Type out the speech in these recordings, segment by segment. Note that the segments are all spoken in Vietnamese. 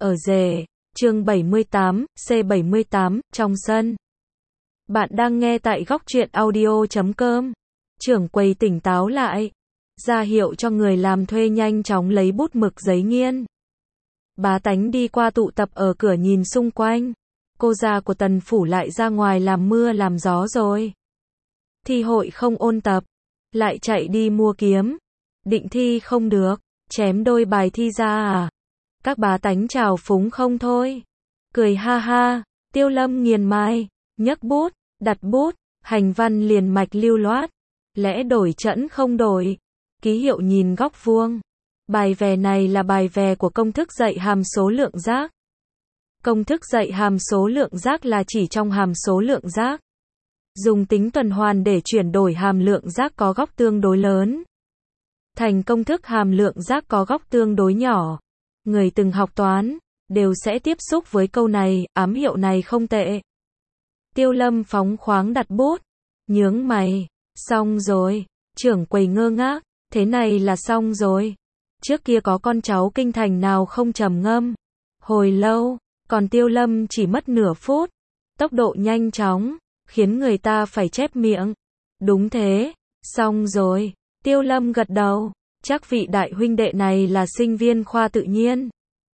Ở rể, chương 78, C78, trong sân. Bạn đang nghe tại góc truyện audio.com. Trưởng quầy tỉnh táo lại, ra hiệu cho người làm thuê nhanh chóng lấy bút mực giấy nghiên. Bá tánh đi qua tụ tập ở cửa nhìn xung quanh. Cô già của Tần phủ lại ra ngoài làm mưa làm gió rồi. Thi hội không ôn tập, lại chạy đi mua kiếm. Định thi không được, chém đôi bài thi ra à? Các bá tánh trào phúng không thôi. Cười ha ha, Tiêu Lâm nghiền mai, nhấc bút, đặt bút, hành văn liền mạch lưu loát. Lẽ đổi chẵn không đổi. Ký hiệu nhìn góc vuông. Bài vè này là bài vè của công thức dạy hàm số lượng giác. Công thức dạy hàm số lượng giác là chỉ trong hàm số lượng giác. Dùng tính tuần hoàn để chuyển đổi hàm lượng giác có góc tương đối lớn thành công thức hàm lượng giác có góc tương đối nhỏ. Người từng học toán đều sẽ tiếp xúc với câu này, ám hiệu này không tệ. Tiêu Lâm phóng khoáng đặt bút, nhướng mày, xong rồi. Trưởng quầy ngơ ngác, thế này là xong rồi. Trước kia có con cháu kinh thành nào không trầm ngâm hồi lâu, còn Tiêu Lâm chỉ mất nửa phút. Tốc độ nhanh chóng, khiến người ta phải chép miệng. Đúng thế, xong rồi. Tiêu Lâm gật đầu, chắc vị đại huynh đệ này là sinh viên khoa tự nhiên.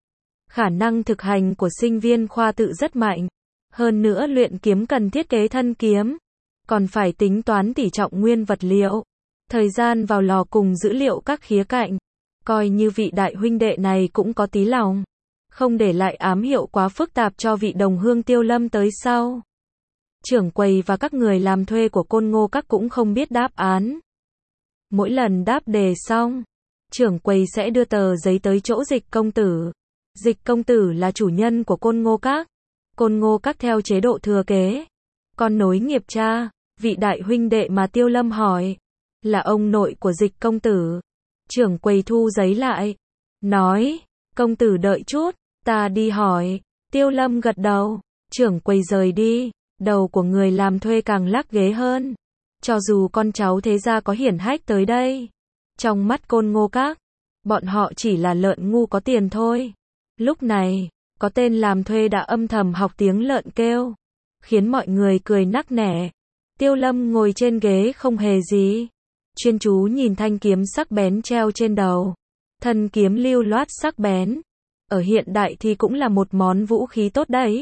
Khả năng thực hành của sinh viên khoa tự rất mạnh. Hơn nữa luyện kiếm cần thiết kế thân kiếm. Còn phải tính toán tỷ trọng nguyên vật liệu. Thời gian vào lò cùng dữ liệu các khía cạnh. Coi như vị đại huynh đệ này cũng có tí lòng. Không để lại ám hiệu quá phức tạp cho vị đồng hương Tiêu Lâm tới sau. Trưởng quầy và các người làm thuê của Côn Ngô Các cũng không biết đáp án. Mỗi lần đáp đề xong, trưởng quầy sẽ đưa tờ giấy tới chỗ Dịch công tử. Dịch công tử là chủ nhân của Côn Ngô Các. Côn Ngô Các theo chế độ thừa kế. Con nối nghiệp cha, vị đại huynh đệ mà Tiêu Lâm hỏi, là ông nội của Dịch công tử. Trưởng quầy thu giấy lại, nói, công tử đợi chút, ta đi hỏi. Tiêu Lâm gật đầu, trưởng quầy rời đi, đầu của người làm thuê càng lắc ghế hơn. Cho dù con cháu thế gia có hiển hách tới đây, trong mắt Côn Ngô Các, bọn họ chỉ là lợn ngu có tiền thôi. Lúc này, có tên làm thuê đã âm thầm học tiếng lợn kêu, khiến mọi người cười nắc nẻ. Tiêu Lâm ngồi trên ghế không hề gì, chuyên chú nhìn thanh kiếm sắc bén treo trên đầu. Thân kiếm lưu loát sắc bén, ở hiện đại thì cũng là một món vũ khí tốt đấy.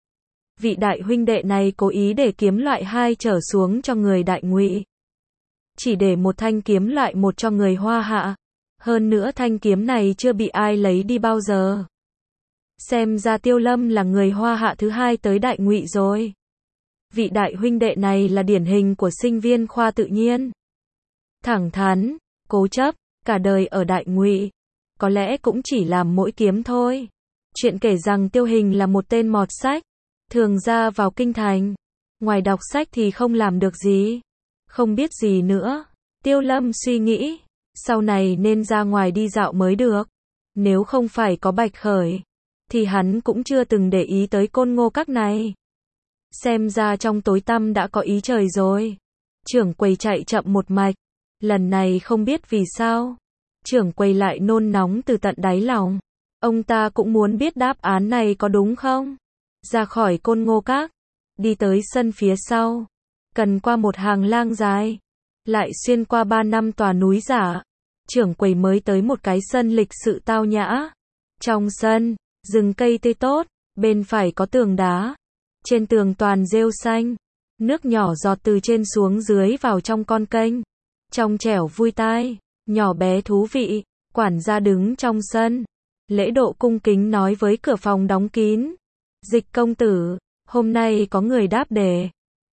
Vị đại huynh đệ này cố ý để kiếm loại 2 trở xuống cho người Đại Ngụy, chỉ để một thanh kiếm loại 1 cho người Hoa Hạ. Hơn nữa thanh kiếm này chưa bị ai lấy đi bao giờ. Xem ra Tiêu Lâm là người Hoa Hạ thứ 2 tới Đại Ngụy rồi. Vị đại huynh đệ này là điển hình của sinh viên khoa tự nhiên. Thẳng thắn, cố chấp, cả đời ở Đại Ngụy, có lẽ cũng chỉ làm mỗi kiếm thôi. Chuyện kể rằng Tiêu Hình là một tên mọt sách, thường ra vào kinh thành, ngoài đọc sách thì không làm được gì, không biết gì nữa. Tiêu Lâm suy nghĩ, sau này nên ra ngoài đi dạo mới được. Nếu không phải có Bạch Khởi, thì hắn cũng chưa từng để ý tới Côn Ngô Các này. Xem ra trong tối tăm đã có ý trời rồi. Trưởng quầy chạy chậm một mạch, lần này không biết vì sao, trưởng quầy lại nôn nóng từ tận đáy lòng. Ông ta cũng muốn biết đáp án này có đúng không. Ra khỏi Côn Ngô Các, đi tới sân phía sau, cần qua một hàng lang dài, lại xuyên qua 3 năm tòa núi giả, trưởng quầy mới tới một cái sân lịch sự tao nhã. Trong sân, rừng cây tươi tốt, bên phải có tường đá, trên tường toàn rêu xanh, nước nhỏ giọt từ trên xuống dưới vào trong con kênh, trong trẻo vui tai, nhỏ bé thú vị. Quản gia đứng trong sân, lễ độ cung kính nói với cửa phòng đóng kín, Dịch công tử, hôm nay có người đáp đề.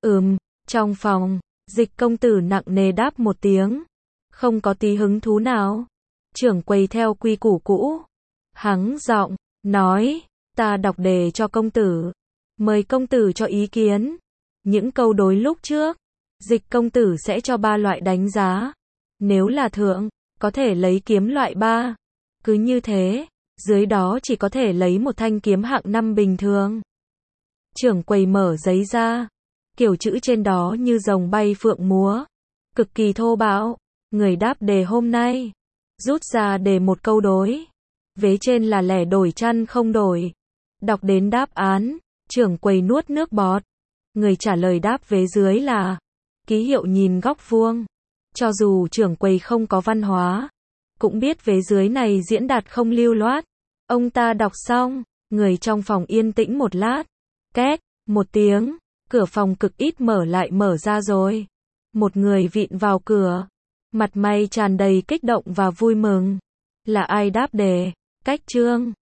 Trong phòng, Dịch công tử nặng nề đáp một tiếng, không có tí hứng thú nào. Trưởng quầy theo quy củ cũ, hắng giọng, nói, ta đọc đề cho công tử, mời công tử cho ý kiến. Những câu đối lúc trước, Dịch công tử sẽ cho 3 loại đánh giá. Nếu là thượng, có thể lấy kiếm loại 3. Cứ như thế, dưới đó chỉ có thể lấy một thanh kiếm hạng 5 bình thường. Trưởng quầy mở giấy ra, kiểu chữ trên đó như rồng bay phượng múa, cực kỳ thô bạo. Người đáp đề hôm nay, rút ra đề một câu đối. Vế trên là lẻ đổi chăn không đổi. Đọc đến đáp án, trưởng quầy nuốt nước bọt. Người trả lời đáp vế dưới là ký hiệu nhìn góc vuông. Cho dù trưởng quầy không có văn hóa, cũng biết vế dưới này diễn đạt không lưu loát. Ông ta đọc xong, người trong phòng yên tĩnh một lát. Két, một tiếng, cửa phòng cực ít mở lại mở ra rồi. Một người vịn vào cửa, mặt mày tràn đầy kích động và vui mừng. Là ai đáp đề? Cách chương.